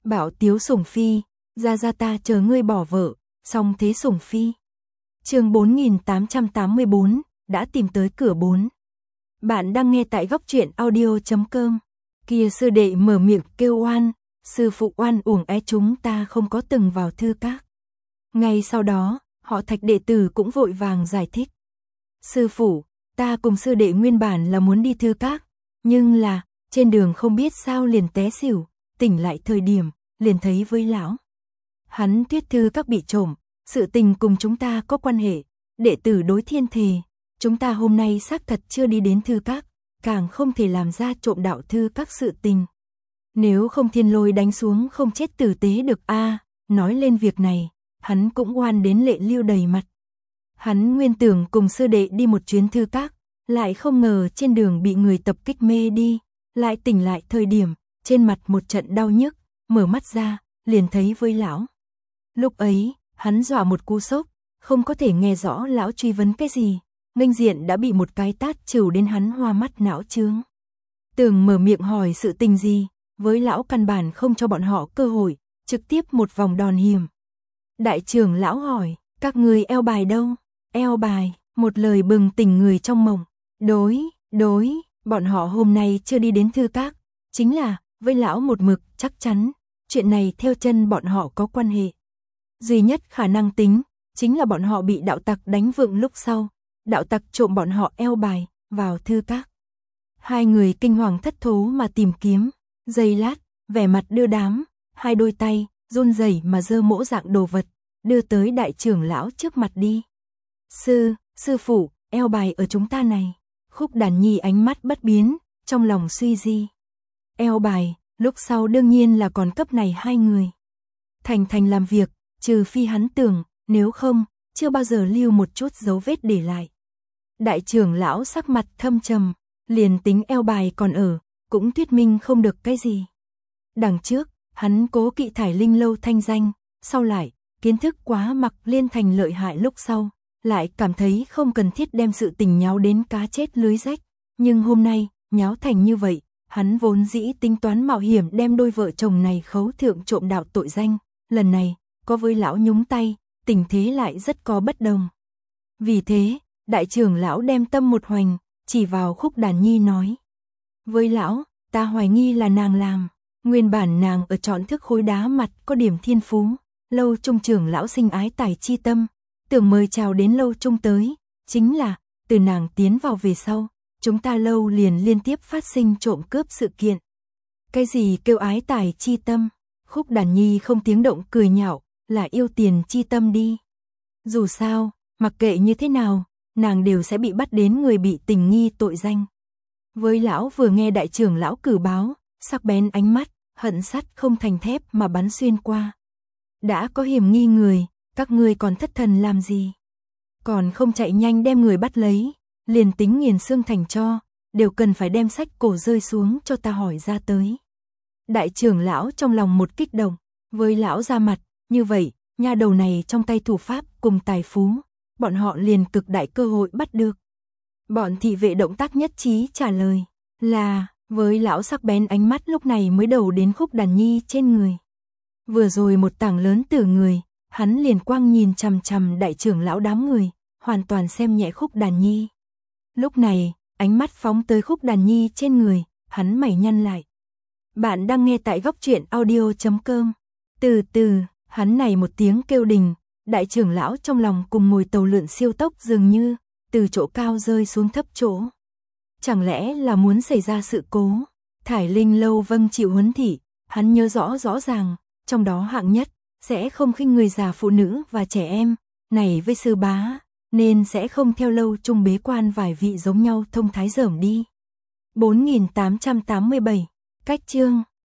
Bảo Tiếu sủng phi, ra ta chờ ngươi bỏ vợ, xong thế sủng phi. Chương 4884, đã tìm tới cửa 4. Bạn đang nghe tại góc truyện audio.com. Kia sư đệ mở miệng kêu oan, sư phụ oan uổng chúng ta không có từng vào thư các. Ngay sau đó, họ Thạch đệ tử cũng vội vàng giải thích. Sư phụ, ta cùng sư đệ nguyên bản là muốn đi thư các, nhưng là, trên đường không biết sao liền té xỉu, tỉnh lại thời điểm, liền thấy với lão. Hắn thuyết thư các bị trộm, sự tình cùng chúng ta có quan hệ, đệ tử đối thiên thề, chúng ta hôm nay xác thật chưa đi đến thư các, càng không thể làm ra trộm đạo thư các sự tình. Nếu không thiên lôi đánh xuống không chết tử tế được nói lên việc này, hắn cũng oan đến lệ lưu đầy mặt. Hắn nguyên tưởng cùng sư đệ đi một chuyến thư các, lại không ngờ trên đường bị người tập kích mê đi, lại tỉnh lại thời điểm, trên mặt một trận đau nhức, mở mắt ra, liền thấy với lão. Lúc ấy, hắn dọa một cú sốc, không có thể nghe rõ lão truy vấn cái gì, nghênh diện đã bị một cái tát trừ đến hắn hoa mắt não chướng. Tưởng mở miệng hỏi sự tình gì, với lão căn bản không cho bọn họ cơ hội, trực tiếp một vòng đòn hiểm. Đại trưởng lão hỏi, các người eo bài đâu? Eo bài, một lời bừng tỉnh người trong mộng. Đối, bọn họ hôm nay chưa đi đến thư các, chính là, với lão một mực, chắc chắn, chuyện này theo chân bọn họ có quan hệ. Duy nhất khả năng tính, chính là bọn họ bị đạo tặc đánh vượng lúc sau, đạo tặc trộm bọn họ eo bài, vào thư các. Hai người kinh hoàng thất thố mà tìm kiếm, giây lát, vẻ mặt đưa đám, hai đôi tay, run rẩy mà giơ mỗ dạng đồ vật, đưa tới đại trưởng lão trước mặt đi. Sư phụ, eo bài ở chúng ta này. Khúc Đàn Nhi ánh mắt bất biến, trong lòng suy di. Eo bài, lúc sau đương nhiên là còn cấp này hai người. Thành làm việc, trừ phi hắn tưởng, nếu không, chưa bao giờ lưu một chút dấu vết để lại. Đại trưởng lão sắc mặt thâm trầm, liền tính eo bài còn ở, cũng thuyết minh không được cái gì. Đằng trước, hắn cố kỵ Thải Linh lâu thanh danh, sau lại, kiến thức quá Mặc Liên Thành lợi hại lúc sau, lại cảm thấy không cần thiết đem sự tình nháo đến cá chết lưới rách, nhưng hôm nay, nháo thành như vậy, hắn vốn dĩ tính toán mạo hiểm đem đôi vợ chồng này khấu thượng trộm đạo tội danh, lần này, có với lão nhúng tay, tình thế lại rất có bất đồng. Vì thế, đại trưởng lão đem tâm một hoành, chỉ vào Khúc Đàn Nhi nói. Với lão, ta hoài nghi là nàng làm, nguyên bản nàng ở trọn thức khối đá mặt có điểm thiên phú, lâu trung trưởng lão sinh ái tài chi tâm, tưởng mời chào đến lâu trung tới, chính là, từ nàng tiến vào về sau, chúng ta lâu liền liên tiếp phát sinh trộm cướp sự kiện. Cái gì kêu ái tài chi tâm? Khúc Đàn Nhi không tiếng động cười nhạo, là yêu tiền chi tâm đi. Dù sao, mặc kệ như thế nào, nàng đều sẽ bị bắt đến người bị tình nghi tội danh. Với lão vừa nghe đại trưởng lão cử báo, sắc bén ánh mắt, hận sắt không thành thép mà bắn xuyên qua. Đã có hiểm nghi người, các ngươi còn thất thần làm gì? Còn không chạy nhanh đem người bắt lấy, liền tính nghiền xương thành cho, đều cần phải đem sách cổ rơi xuống cho ta hỏi ra tới. Đại trưởng lão trong lòng một kích động, với lão ra mặt, như vậy, nha đầu này trong tay thủ pháp cùng tài phú, bọn họ liền cực đại cơ hội bắt được. Bọn thị vệ động tác nhất trí trả lời, là, với lão sắc bén ánh mắt lúc này mới đầu đến Khúc Đàn Nhi trên người. Vừa rồi một tảng lớn từ người, hắn liền quang nhìn chằm chằm đại trưởng lão đám người, hoàn toàn xem nhẹ Khúc Đàn Nhi. Lúc này, ánh mắt phóng tới Khúc Đàn Nhi trên người, hắn mày nhăn lại. Bạn đang nghe tại góc truyện audio.com. Từ từ, hắn này một tiếng kêu đình, đại trưởng lão trong lòng cùng ngồi tàu lượn siêu tốc dường như, từ chỗ cao rơi xuống thấp chỗ. Chẳng lẽ là muốn xảy ra sự cố? Thải Linh lâu vâng chịu huấn thị, hắn nhớ rõ ràng, trong đó hạng nhất, sẽ không khinh người già phụ nữ và trẻ em, này với sư bá, nên sẽ không theo lâu trung bế quan vài vị giống nhau thông thái dởm đi. 4887, cách chương.